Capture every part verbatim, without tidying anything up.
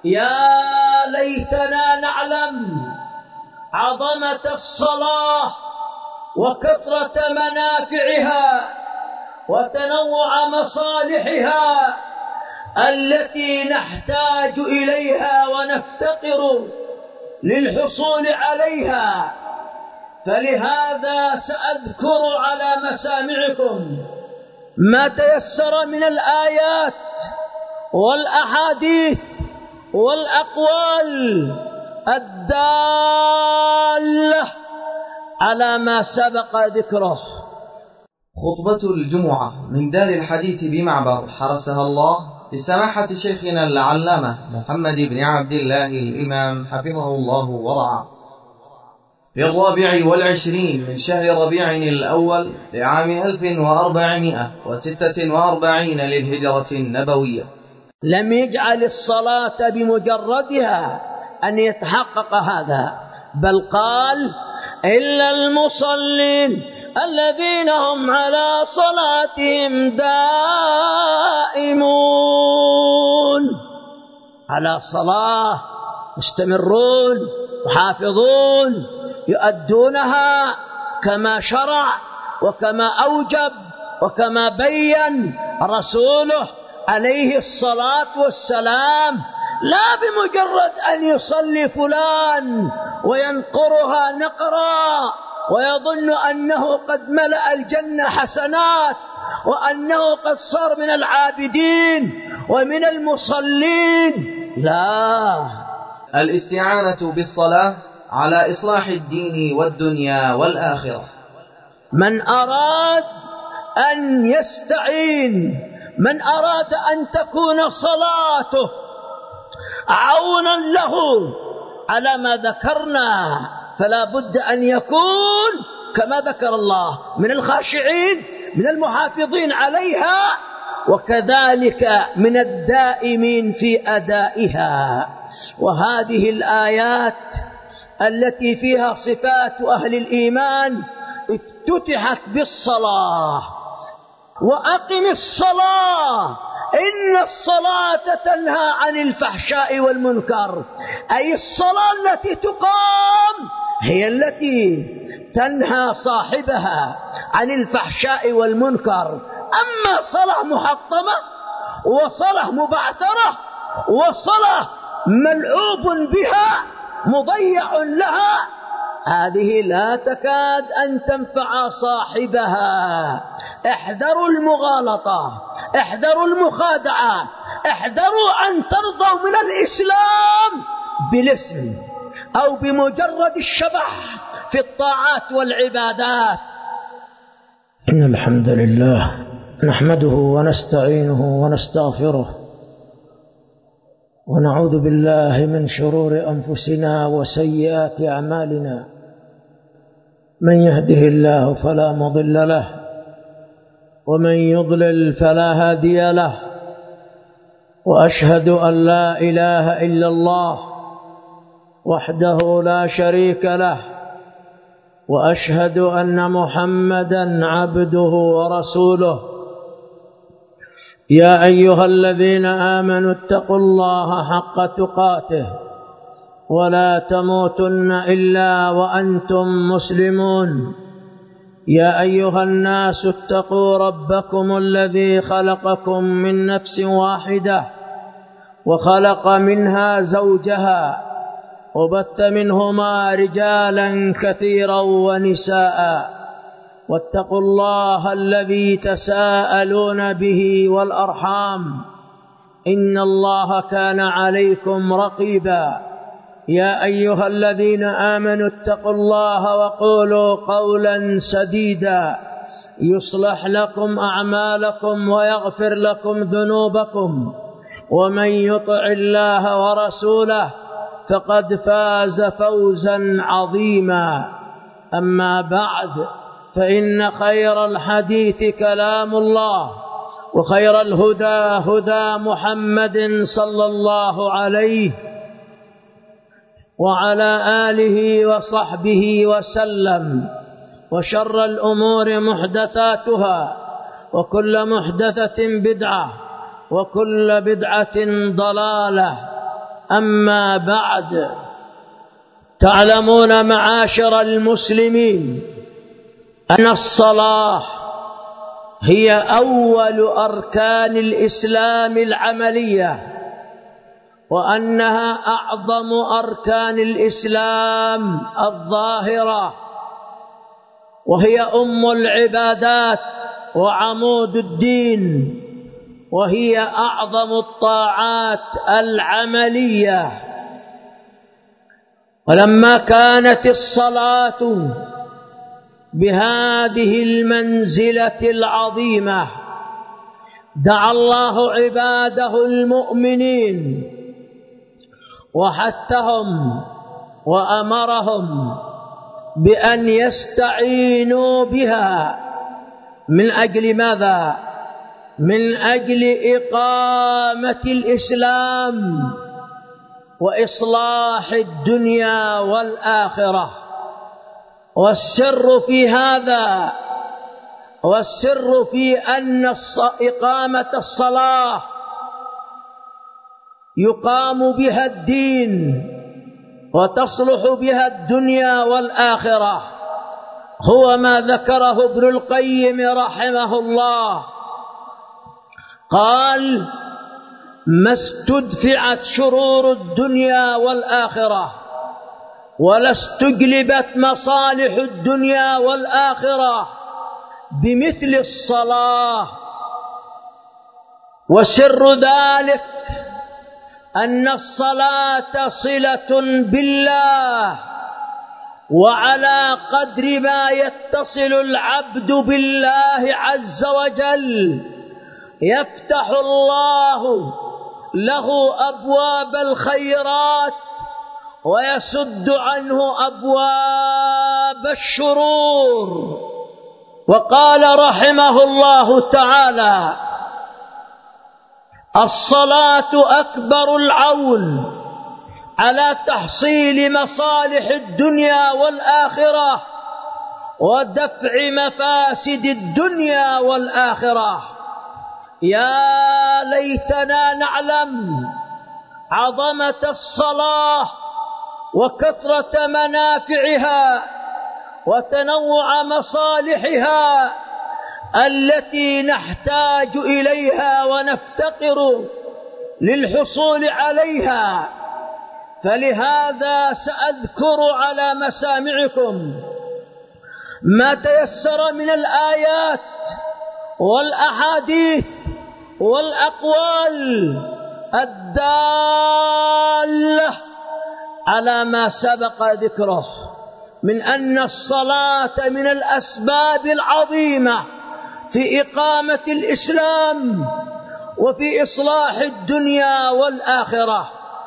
يا ليتنا نعلم عظمة الصلاة وكثرة منافعها وتنوع مصالحها التي نحتاج إليها ونفتقر للحصول عليها. فلهذا سأذكر على مسامعكم ما تيسر من الآيات والأحاديث والأقوال الدالة على ما سبق ذكره. خطبة الجمعة من دار الحديث بمعبر حرسها الله لسماحة شيخنا العلامة محمد بن عبد الله الإمام حفظه الله ورعاه، في الرابع والعشرين من شهر ربيع الأول لعام ألف وأربعمائة وستة وأربعين للهجرة النبوية. لم يجعل الصلاة بمجردها أن يتحقق هذا، بل قال إلا المصلين الذين هم على صلاتهم دائمون، على صلاة مستمرون محافظون يؤدونها كما شرع وكما أوجب وكما بين رسوله عليه الصلاة والسلام، لا بمجرد أن يصلي فلان وينقرها نقرا ويظن أنه قد ملأ الجنة حسنات وأنه قد صار من العابدين ومن المصلين. لا، الاستعانة بالصلاة على إصلاح الدين والدنيا والآخرة. من أراد أن يستعين، من أراد أن تكون صلاته عونا له على ما ذكرنا، فلا بد أن يكون كما ذكر الله من الخاشعين من المحافظين عليها، وكذلك من الدائمين في أدائها. وهذه الآيات التي فيها صفات أهل الإيمان افتتحت بالصلاة. وأقم الصلاة إن الصلاة تنهى عن الفحشاء والمنكر، أي الصلاة التي تقام هي التي تنهى صاحبها عن الفحشاء والمنكر. أما صلاة محطمة وصلاة مبعثرة وصلاة ملعوب بها مضيع لها، هذه لا تكاد أن تنفع صاحبها. احذروا المغالطة، احذروا المخادعة، احذروا أن ترضوا من الإسلام بالاسم أو بمجرد الشبح في الطاعات والعبادات. إن الحمد لله نحمده ونستعينه ونستغفره ونعوذ بالله من شرور أنفسنا وسيئات أعمالنا. من يهده الله فلا مضل له ومن يضلل فلا هادي له، وأشهد أن لا إله إلا الله وحده لا شريك له، وأشهد أن محمدا عبده ورسوله. يا أيها الذين آمنوا اتقوا الله حق تقاته ولا تموتن إلا وأنتم مسلمون. يا أيها الناس اتقوا ربكم الذي خلقكم من نفس واحدة وخلق منها زوجها وبث منهما رجالا كثيرا ونساء، واتقوا الله الذي تساءلون به والأرحام إن الله كان عليكم رقيبا. يا أيها الذين آمنوا اتقوا الله وقولوا قولا سديدا يصلح لكم أعمالكم ويغفر لكم ذنوبكم، ومن يطع الله ورسوله فقد فاز فوزا عظيما. أما بعد، فإن خير الحديث كلام الله، وخير الهدى هدى محمد صلى الله عليه وعلى آله وصحبه وسلم، وشر الأمور محدثاتها، وكل محدثة بدعة، وكل بدعة ضلالة. أما بعد، تعلمون معاشر المسلمين أن الصلاة هي أول أركان الإسلام العملية، وأنها أعظم أركان الإسلام الظاهرة، وهي أم العبادات وعمود الدين، وهي أعظم الطاعات العملية. ولما كانت الصلاة بهذه المنزلة العظيمة دعا الله عباده المؤمنين وحثهم وأمرهم بأن يستعينوا بها. من أجل ماذا؟ من أجل إقامة الإسلام وإصلاح الدنيا والآخرة. والسر في هذا، والسر في أن إقامة الصلاة يقام بها الدين وتصلح بها الدنيا والآخرة، هو ما ذكره ابن القيم رحمه الله. قال: ما استدفعت شرور الدنيا والآخرة ولا استجلبت مصالح الدنيا والآخرة بمثل الصلاة. وسر ذلك أن الصلاة صلة بالله، وعلى قدر ما يتصل العبد بالله عز وجل يفتح الله له أبواب الخيرات ويسد عنه أبواب الشرور. وقال رحمه الله تعالى: الصلاة أكبر العون على تحصيل مصالح الدنيا والآخرة ودفع مفاسد الدنيا والآخرة. يا ليتنا نعلم عظمة الصلاة وكثرة منافعها وتنوع مصالحها التي نحتاج إليها ونفتقر للحصول عليها. فلهذا سأذكر على مسامعكم ما تيسر من الآيات والأحاديث والأقوال الدالة على ما سبق ذكره من أن الصلاة من الأسباب العظيمة في إقامة الإسلام وفي إصلاح الدنيا والآخرة.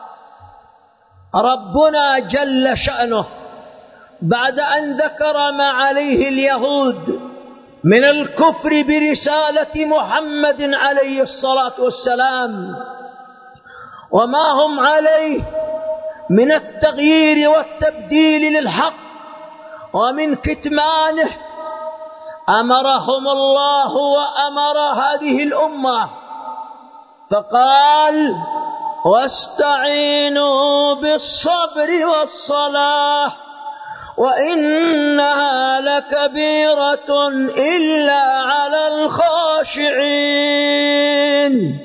ربنا جل شأنه بعد أن ذكر ما عليه اليهود من الكفر برسالة محمد عليه الصلاة والسلام وما هم عليه من التغيير والتبديل للحق ومن كتمانه، أمرهم الله وأمر هذه الأمة فقال: واستعينوا بالصبر والصلاة وإنها لكبيرة إلا على الخاشعين.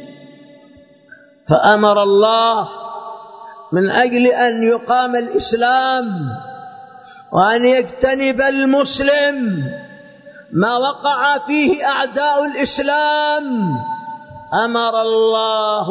فأمر الله من أجل أن يقام الإسلام وأن يجتنب المسلم ما وقع فيه أعداء الإسلام، أمر الله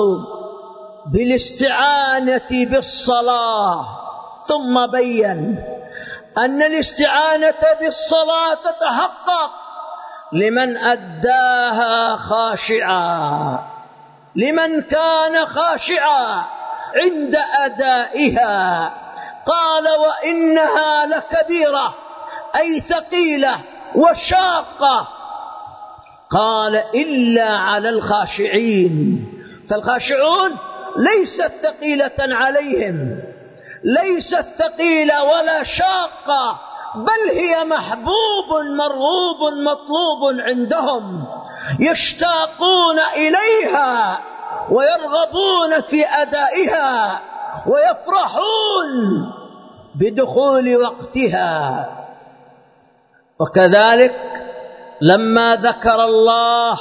بالاستعانة بالصلاة، ثم بين أن الاستعانة بالصلاة تتحقق لمن أداها خاشعا، لمن كان خاشعا عند أدائها. قال: وإنها لكبيرة، أي ثقيلة وشاقة. قال: إلا على الخاشعين، فالخاشعون ليست ثقيلة عليهم، ليست ثقيلة ولا شاقة، بل هي محبوب مرغوب مطلوب عندهم، يشتاقون إليها ويرغبون في أدائها ويفرحون بدخول وقتها. وكذلك لما ذكر الله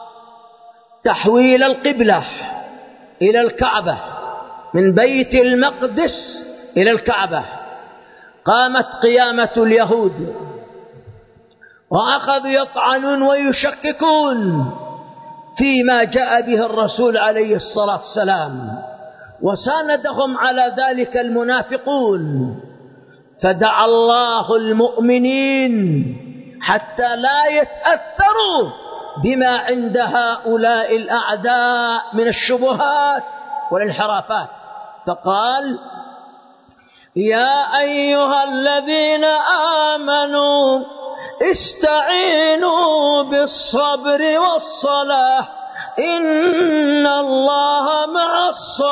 تحويل القبلة إلى الكعبة من بيت المقدس إلى الكعبة، قامت قيامة اليهود وأخذوا يطعنون ويشككون فيما جاء به الرسول عليه الصلاة والسلام، وساندهم على ذلك المنافقون، فدعا الله المؤمنين حتى لا يتأثروا بما عند هؤلاء الأعداء من الشبهات والانحرافات، فقال: يا أيها الذين آمنوا استعينوا بالصبر والصلاة إن الله مع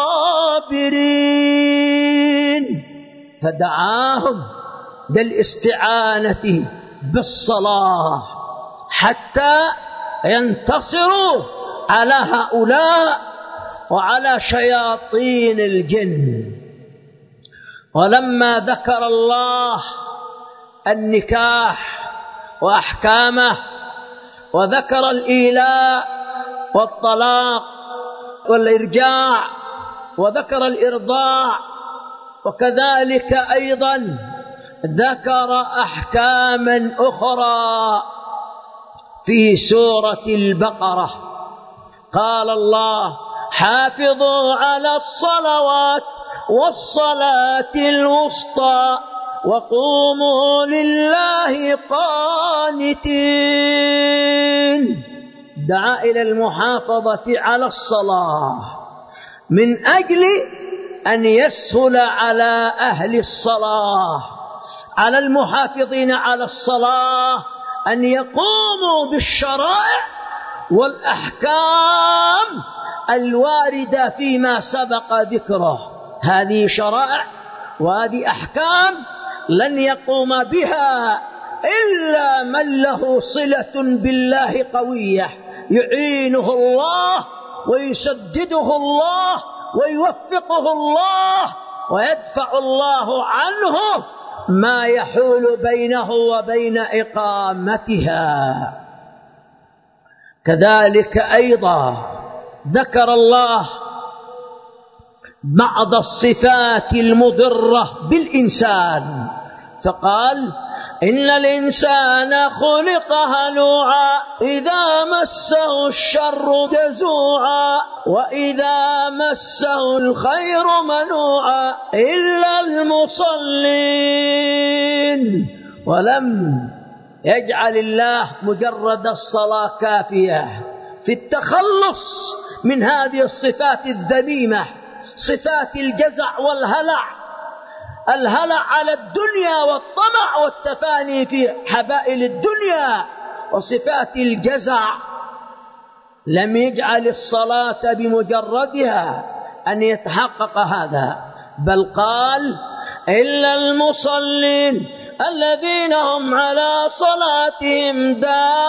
الصابرين. فدعاهم بالاستعانة بالصلاة حتى ينتصروا على هؤلاء وعلى شياطين الجن. ولما ذكر الله النكاح وأحكامه وذكر الإيلاء والطلاق والإرجاع وذكر الإرضاع، وكذلك أيضا ذكر أحكاما أخرى في سورة البقرة. قال الله: حافظوا على الصلوات والصلاة الوسطى وقوموا لله قانتين. دعا إلى المحافظة على الصلاة من أجل أن يسهل على أهل الصلاة، على المحافظين على الصلاة، أن يقوموا بالشرائع والأحكام الواردة فيما سبق ذكره. هذه شرائع وهذه أحكام لن يقوم بها إلا من له صلة بالله قوية، يعينه الله ويسدده الله ويوفقه الله ويدفع الله عنه ما يحول بينه وبين إقامتها. كذلك أيضا ذكر الله بعض الصفات المضرة بالإنسان، فقال: إن الإنسان خلق هلوعا إذا مسه الشر جزوعا وإذا مسه الخير منوعا إلا المصلين. ولم يجعل الله مجرد الصلاة كافية في التخلص من هذه الصفات الذميمة، صفات الجزع والهلع، الهلع على الدنيا والطمع والتفاني في حبائل الدنيا، وصفات الجزع. لم يجعل الصلاة بمجردها أن يتحقق هذا، بل قال: إلا المصلين الذين هم على صلاتهم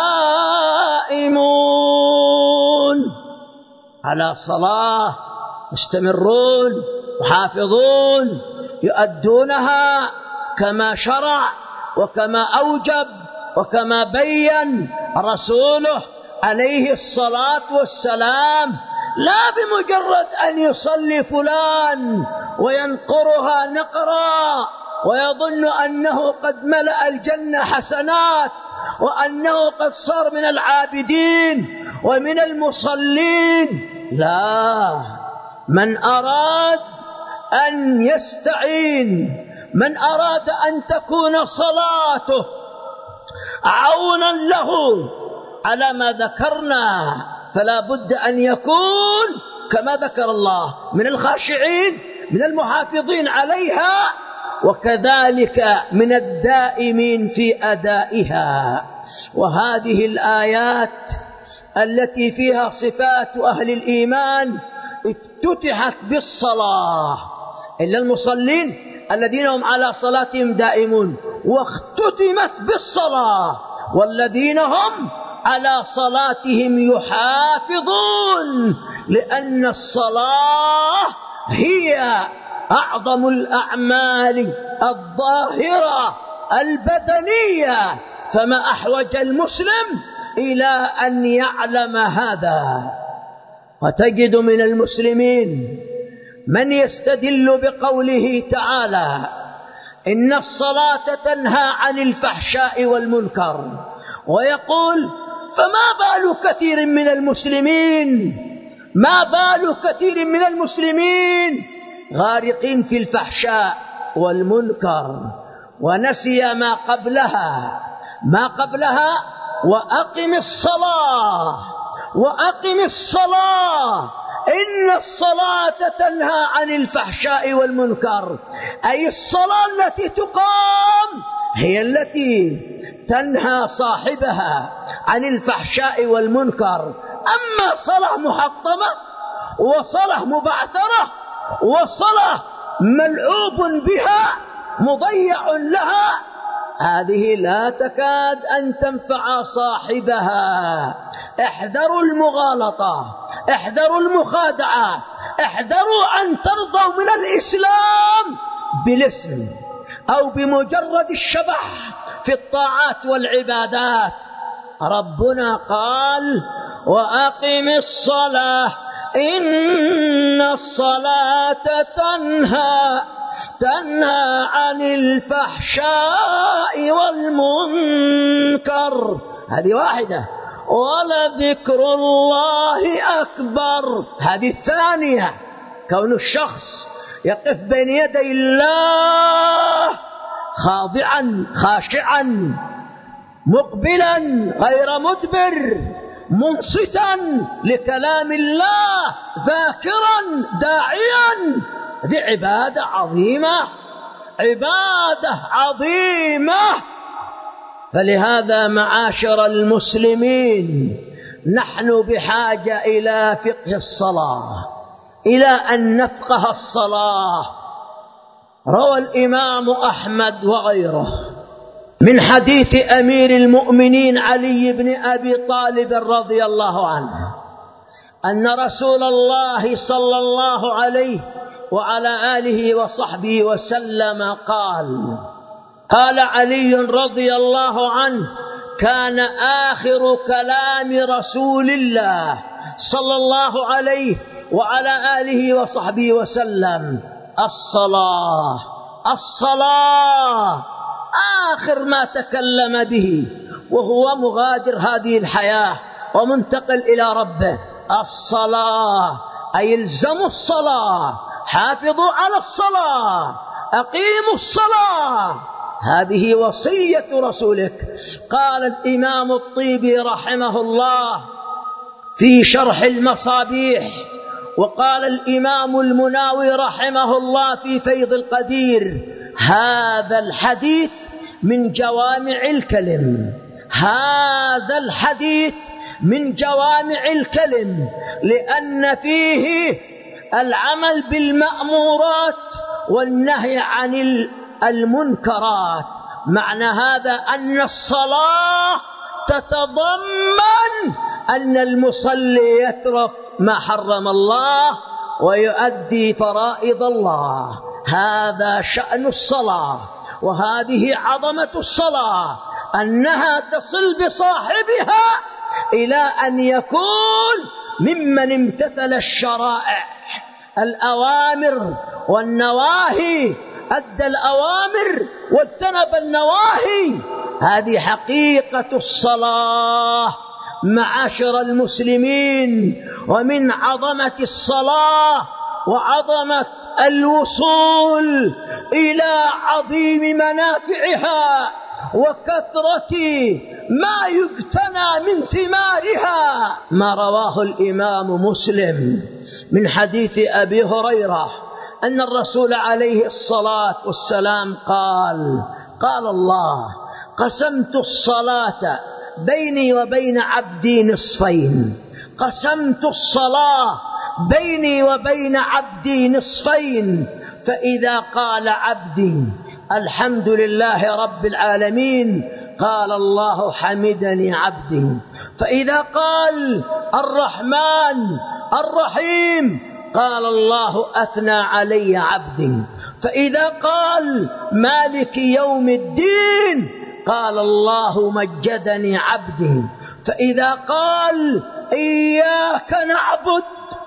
دائمون، على صلاة مستمرون وحافظون يؤدونها كما شرع وكما أوجب وكما بين رسوله عليه الصلاة والسلام، لا بمجرد أن يصلي فلان وينقرها نقرا ويظن أنه قد ملأ الجنة حسنات وأنه قد صار من العابدين ومن المصلين. لا، من أراد أن يستعين، من أراد أن تكون صلاته عونا له على ما ذكرنا، فلا بد أن يكون كما ذكر الله من الخاشعين، من المحافظين عليها، وكذلك من الدائمين في أدائها. وهذه الآيات التي فيها صفات أهل الإيمان افتتحت بالصلاة، إلا المصلين الذين هم على صلاتهم دائمون، واختتمت بالصلاة والذين هم على صلاتهم يحافظون، لأن الصلاة هي أعظم الأعمال الظاهرة البدنية، فما أحوج المسلم إلى أن يعلم هذا. وتجد من المسلمين من يستدل بقوله تعالى إن الصلاة تنهى عن الفحشاء والمنكر، ويقول فما بال كثير من المسلمين ما بال كثير من المسلمين غارقين في الفحشاء والمنكر، ونسي ما قبلها ما قبلها وأقم الصلاة وأقم الصلاة إن الصلاة تنهى عن الفحشاء والمنكر، أي الصلاة التي تقام هي التي تنهى صاحبها عن الفحشاء والمنكر. أما صلاة محطمة وصلاة مبعثرة وصلاة ملعوب بها مضيع لها، هذه لا تكاد أن تنفع صاحبها. احذروا المغالطة، احذروا المخادعة، احذروا أن ترضوا من الإسلام بالاسم أو بمجرد الشبح في الطاعات والعبادات. ربنا قال وأقم الصلاة إن الصلاة تنهى تنهى عن الفحشاء والمنكر، هذه واحدة، ولذكر الله أكبر، هذه الثانية. كون الشخص يقف بين يدي الله خاضعا خاشعا مقبلا غير مدبر منصتا لكلام الله ذاكرا داعيا، هذه عبادة عظيمة، عبادة عظيمة. فلهذا معاشر المسلمين نحن بحاجة إلى فقه الصلاة، إلى أن نفقه الصلاة. روى الإمام أحمد وغيره من حديث أمير المؤمنين علي بن أبي طالب رضي الله عنه أن رسول الله صلى الله عليه وعلى آله وصحبه وسلم قال قال علي رضي الله عنه كان آخر كلام رسول الله صلى الله عليه وعلى آله وصحبه وسلم الصلاة الصلاة، آخر ما تكلم به وهو مغادر هذه الحياة ومنتقل إلى ربه. الصلاة أي الزموا الصلاة، حافظوا على الصلاة، أقيموا الصلاة، هذه وصية رسولك. قال الإمام الطيبي رحمه الله في شرح المصابيح، وقال الإمام المناوي رحمه الله في فيض القدير: هذا الحديث من جوامع الكلم، هذا الحديث من جوامع الكلم، لأن فيه العمل بالمأمورات والنهي عن المنكرات. معنى هذا أن الصلاة تتضمن أن المصلي يترك ما حرم الله ويؤدي فرائض الله، هذا شأن الصلاة، وهذه عظمة الصلاة، أنها تصل بصاحبها إلى أن يكون ممن امتثل الشرائع الأوامر والنواهي، أدى الأوامر واجتنب النواهي، هذه حقيقة الصلاة معاشر المسلمين. ومن عظمة الصلاة وعظمة الوصول إلى عظيم منافعها وكثرة ما يجتنى من ثمارها ما رواه الإمام مسلم من حديث أبي هريرة أن الرسول عليه الصلاة والسلام قال: قال الله: قسمت الصلاة بيني وبين عبدي نصفين، قسمت الصلاة بيني وبين عبدي نصفين، فإذا قال عبدي الحمد لله رب العالمين قال الله حمدني عبدي، فإذا قال الرحمن الرحيم قال الله أثنى علي عبدي. فإذا قال مالك يوم الدين قال الله مجدني عبدي. فإذا قال إياك نعبد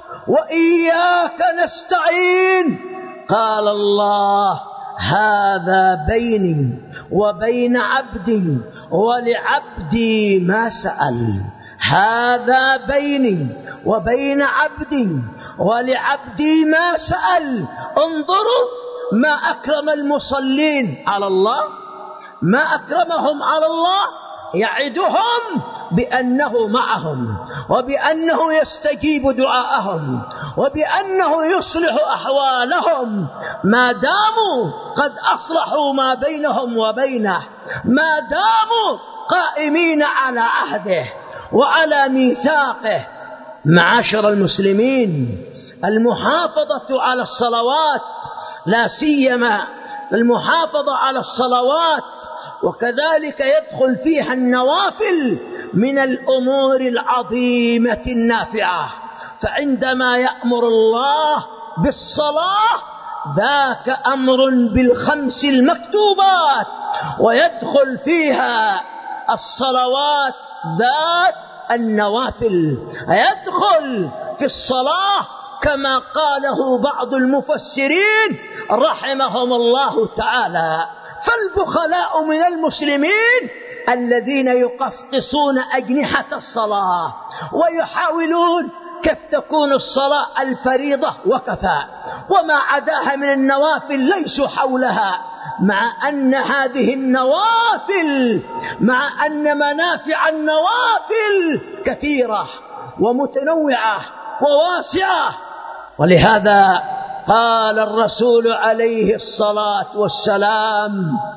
وإياك نستعين قال الله هذا بيني وبين عبدي ولعبدي ما سأل. هذا بيني وبين عبدي ولعبدي ما سأل. انظروا ما أكرم المصلين على الله، ما أكرمهم على الله، يعدهم بأنه معهم وبأنه يستجيب دعاءهم وبأنه يصلح أحوالهم ما داموا قد أصلحوا ما بينهم وبينه، ما داموا قائمين على عهده وعلى ميثاقه. معاشر المسلمين، المحافظة على الصلوات، لا سيما المحافظة على الصلوات وكذلك يدخل فيها النوافل من الأمور العظيمة النافعة. فعندما يأمر الله بالصلاة ذاك أمر بالخمس المكتوبات، ويدخل فيها الصلوات ذات النوافل، يدخل في الصلاة كما قاله بعض المفسرين رحمهم الله تعالى. فالبخلاء من المسلمين الذين يقصقصون أجنحة الصلاة ويحاولون كيف تكون الصلاة الفريضة وكفى، وما عداها من النوافل ليسوا حولها، مع أن هذه النوافل، مع أن منافع النوافل كثيرة ومتنوعة وواسعة. ولهذا قال الرسول عليه الصلاة والسلام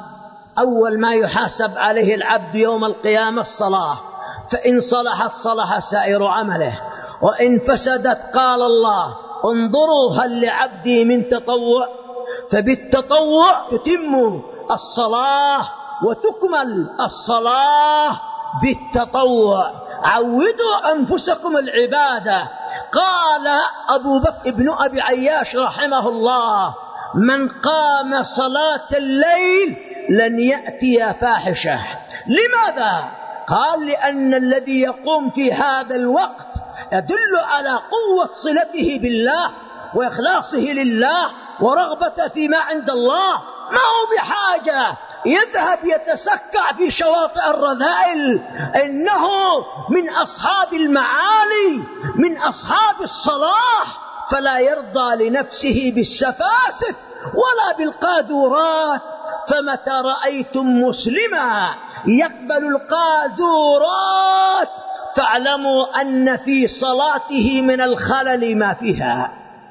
أول ما يحاسب عليه العبد يوم القيامة الصلاة، فإن صلحت صلح سائر عمله، وإن فسدت قال الله انظروا هل لعبدي من تطوع، فبالتطوع تتم الصلاة وتكمل الصلاة بالتطوع. عودوا أنفسكم العبادة. قال أبو بكر ابن أبي عياش رحمه الله من قام صلاة الليل لن يأتي فاحشة. لماذا؟ قال لأن الذي يقوم في هذا الوقت يدل على قوة صلته بالله وإخلاصه لله ورغبة فيما عند الله، ما هو بحاجة يذهب يتسكع في شواطئ الرذائل. إنه من أصحاب المعالي، من أصحاب الصلاح، فلا يرضى لنفسه بالسفاسف ولا بالقاذورات. فمتى رأيتم مسلما يقبل القاذورات فاعلموا أن في صلاته من الخلل ما فيها.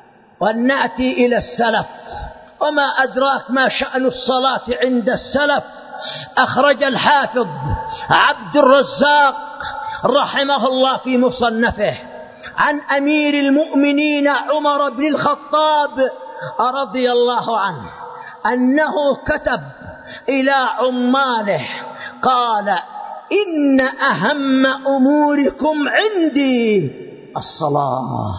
ونأتي إلى السلف. وما أدراك ما شأن الصلاة عند السلف. أخرج الحافظ عبد الرزاق رحمه الله في مصنفه عن أمير المؤمنين عمر بن الخطاب رضي الله عنه أنه كتب إلى عماله قال إن أهم أموركم عندي الصلاة.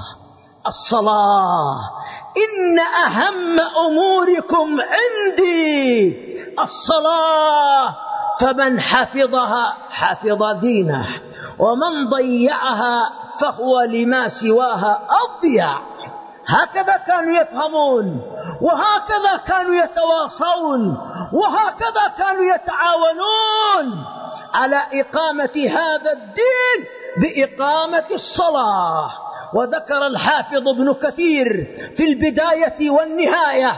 الصلاة إن أهم أموركم عندي الصلاة، فمن حفظها حفظ دينه، ومن ضيعها فهو لما سواها أضيع. هكذا كانوا يفهمون، وهكذا كانوا يتواصون، وهكذا كانوا يتعاونون على إقامة هذا الدين بإقامة الصلاة. وذكر الحافظ ابن كثير في البداية والنهاية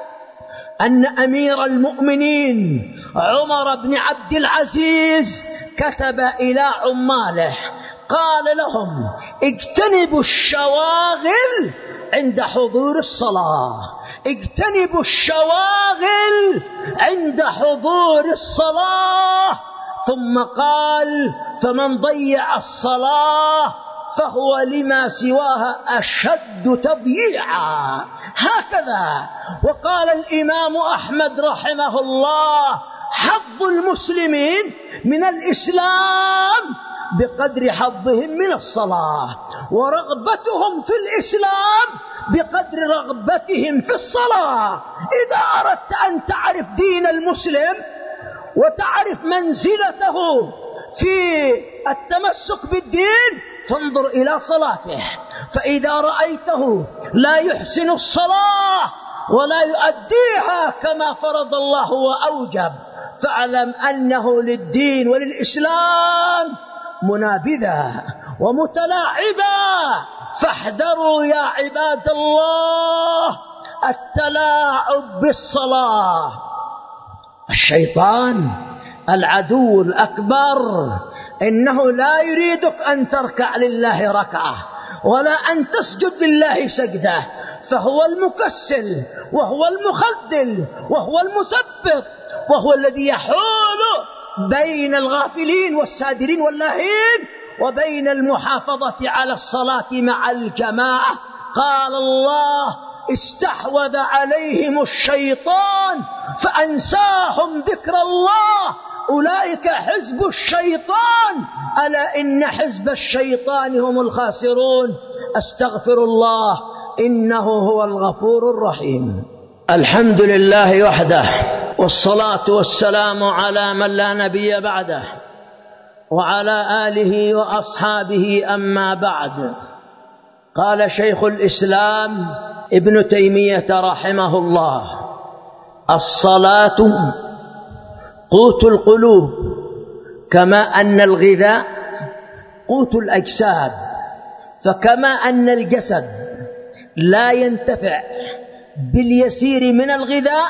أن أمير المؤمنين عمر بن عبد العزيز كتب إلى عماله قال لهم اجتنبوا الشواغل عند حضور الصلاة، اجتنبوا الشواغل عند حضور الصلاة. ثم قال فمن ضيع الصلاة فهو لما سواها أشد تضييعا. هكذا. وقال الإمام أحمد رحمه الله حظ المسلمين من الإسلام بقدر حظهم من الصلاة، ورغبتهم في الإسلام بقدر رغبتهم في الصلاة. إذا أردت أن تعرف دين المسلم وتعرف منزلته في التمسك بالدين فانظر إلى صلاته. فإذا رأيته لا يحسن الصلاة ولا يؤديها كما فرض الله وأوجب فاعلم أنه للدين وللإسلام منابذا ومتلاعبا. فاحذروا يا عباد الله التلاعب بالصلاة. الشيطان العدو الأكبر إنه لا يريدك أن تركع لله ركعة ولا أن تسجد لله سجدة، فهو المكسل وهو المخذل وهو المثبط وهو الذي يحول بين الغافلين والسادرين واللاهين وبين المحافظة على الصلاة مع الجماعة. قال الله استحوذ عليهم الشيطان فأنساهم ذكر الله أولئك حزب الشيطان ألا إن حزب الشيطان هم الخاسرون. أستغفر الله إنه هو الغفور الرحيم. الحمد لله وحده والصلاة والسلام على من لا نبي بعده وعلى آله وأصحابه. أما بعد، قال شيخ الإسلام ابن تيمية رحمه الله: الصلاة قوت القلوب كما أن الغذاء قوت الأجساد. فكما أن الجسد لا ينتفع باليسير من الغذاء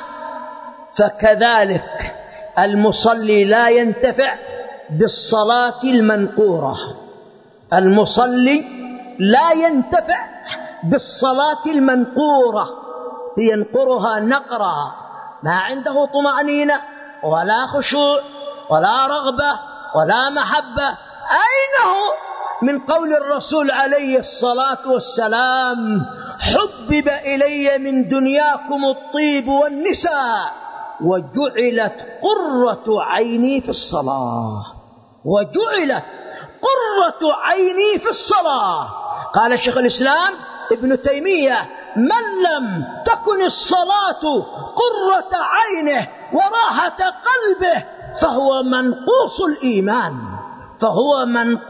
فكذلك المصلي لا ينتفع بالصلاة المنقورة. المصلي لا ينتفع بالصلاة المنقورة، ينقرها نقرا ما عنده طمأنينة ولا خشوع ولا رغبة ولا محبة. أين هو من قول الرسول عليه الصلاة والسلام: حبب إلي من دنياكم الطيب والنساء وجعلت قرة عيني في الصلاة. وجعلت قرة عيني في الصلاة. قال شيخ الإسلام ابن تيمية: من لم تكن الصلاة قرة عينه وراحة قلبه فهو منقوص الإيمان، فهو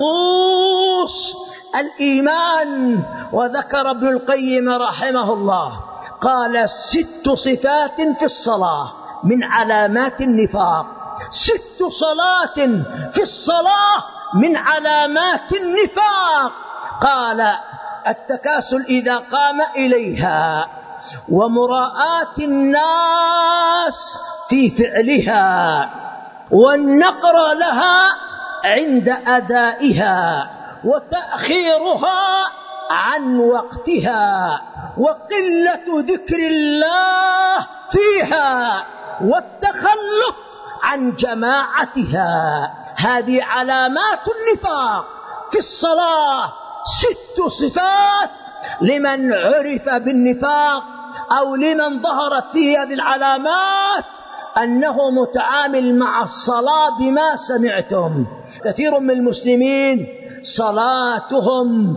منقوص الإيمان. وذكر ابن القيم رحمه الله قال: ست صفات في الصلاة من علامات النفاق. ست صلاة في الصلاة من علامات النفاق. قال: التكاسل إذا قام إليها، ومراءاة الناس في فعلها، والنقر لها عند أدائها، وتأخيرها عن وقتها، وقلة ذكر الله فيها، والتخلف عن جماعتها. هذه علامات النفاق في الصلاة. ست صفات لمن عرف بالنفاق أو لمن ظهرت فيه هذه العلامات أنه متعامل مع الصلاة بما سمعتم. كثير من المسلمين صلاتهم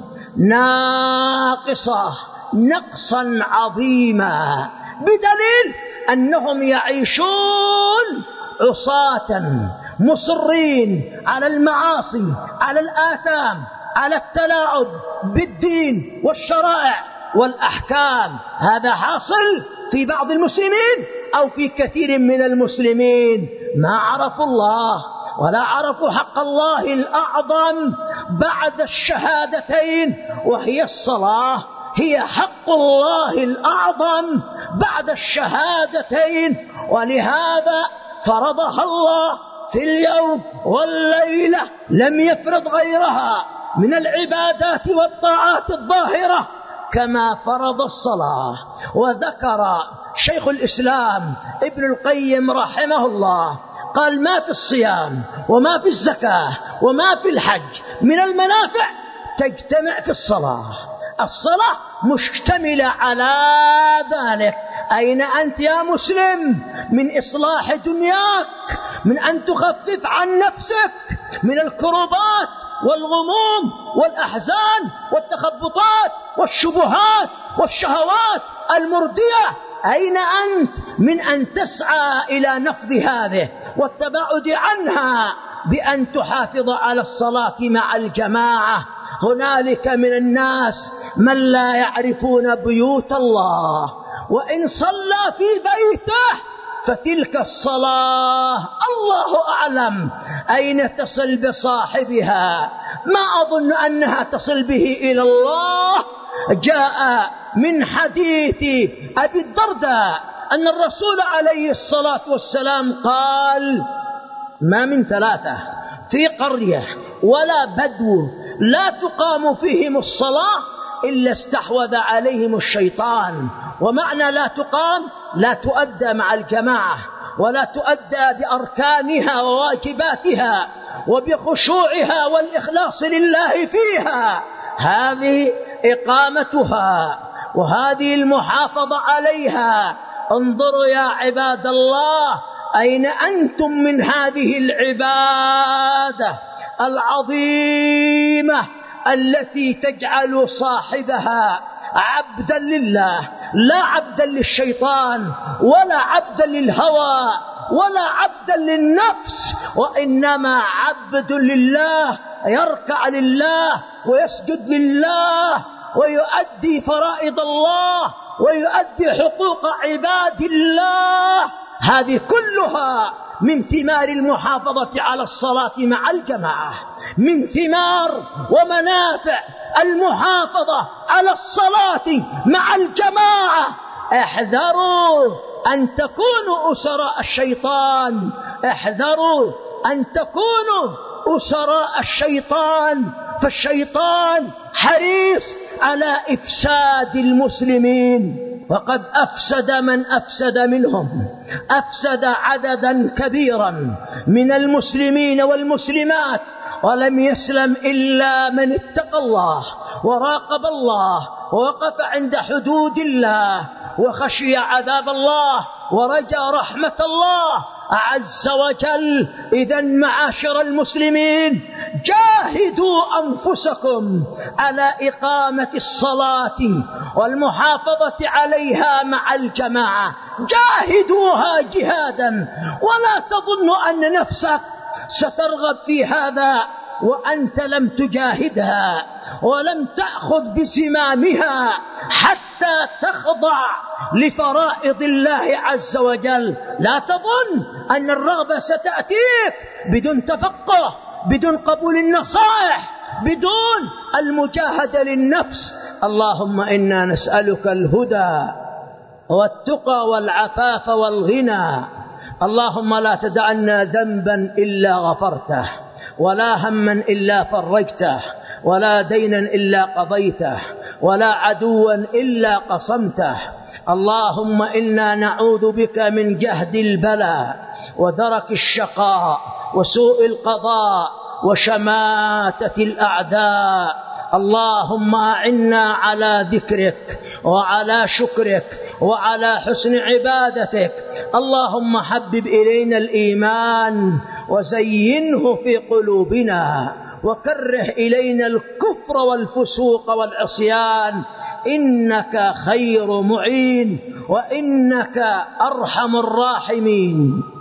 ناقصة نقصا عظيما بدليل أنهم يعيشون عصاة مصرين على المعاصي، على الآثام، على التلاعب بالدين والشرائع والأحكام. هذا حاصل في بعض المسلمين أو في كثير من المسلمين. ما عرفوا الله ولا عرفوا حق الله الأعظم بعد الشهادتين، وهي الصلاة هي حق الله الأعظم بعد الشهادتين. ولهذا فرضها الله في اليوم والليلة، لم يفرض غيرها من العبادات والطاعات الظاهرة كما فرض الصلاة. وذكر شيخ الإسلام ابن القيم رحمه الله قال: ما في الصيام وما في الزكاة وما في الحج من المنافع تجتمع في الصلاة. الصلاة مشتملة على ذلك. أين أنت يا مسلم من إصلاح دنياك، من أن تخفف عن نفسك من الكربات والغموم والأحزان والتخبطات والشبهات والشهوات المردية. أين أنت من أن تسعى إلى نفض هذه والتباعد عنها بأن تحافظ على الصلاة مع الجماعة؟ هنالك من الناس من لا يعرفون بيوت الله، وإن صلى في بيته فتلك الصلاة الله أعلم أين تصل بصاحبها، ما أظن أنها تصل به إلى الله. جاء من حديث أبي الدرداء أن الرسول عليه الصلاة والسلام قال: ما من ثلاثة في قرية ولا بدو لا تقام فيهم الصلاة إلا استحوذ عليهم الشيطان. ومعنى لا تقام لا تؤدى مع الجماعة، ولا تؤدى بأركانها وواجباتها وبخشوعها والإخلاص لله فيها. هذه إقامتها وهذه المحافظة عليها. انظروا يا عباد الله أين أنتم من هذه العبادة العظيمة التي تجعل صاحبها عبدا لله، لا عبدا للشيطان ولا عبدا للهوى ولا عبدا للنفس، وإنما عبد لله، يركع لله ويسجد لله ويؤدي فرائض الله ويؤدي حقوق عباد الله. هذه كلها من ثمار المحافظة على الصلاة مع الجماعة، من ثمار ومنافع المحافظة على الصلاة مع الجماعة. احذروا أن تكونوا أسراء الشيطان، احذروا أن تكونوا أسراء الشيطان، فالشيطان حريص على إفساد المسلمين، وقد أفسد من أفسد منهم، أفسد عددا كبيرا من المسلمين والمسلمات، ولم يسلم إلا من اتقى الله وراقب الله ووقف عند حدود الله وخشي عذاب الله ورجى رحمة الله عز وجل. إذن معاشر المسلمين، جاهدوا أنفسكم على إقامة الصلاة والمحافظة عليها مع الجماعة، جاهدوها جهادا، ولا تظنوا أن نفسك سترغب في هذا وأنت لم تجاهدها ولم تأخذ بزمامها حتى تخضع لفرائض الله عز وجل. لا تظن أن الرغبة ستأتيك بدون تفقه، بدون قبول النصائح، بدون المجاهدة للنفس. اللهم إنا نسألك الهدى والتقى والعفاف والغنى. اللهم لا تدعنا ذنبا إلا غفرته، ولا هما إلا فرجته، ولا دينا إلا قضيته، ولا عدوا إلا قصمته. اللهم إنا نعوذ بك من جهد البلاء ودرك الشقاء وسوء القضاء وشماتة الأعداء. اللهم أعنا على ذكرك وعلى شكرك وعلى حسن عبادتك. اللهم حبب إلينا الإيمان وزينه في قلوبنا، وكره إلينا الكفر والفسوق والعصيان، إنك خير معين وإنك أرحم الراحمين.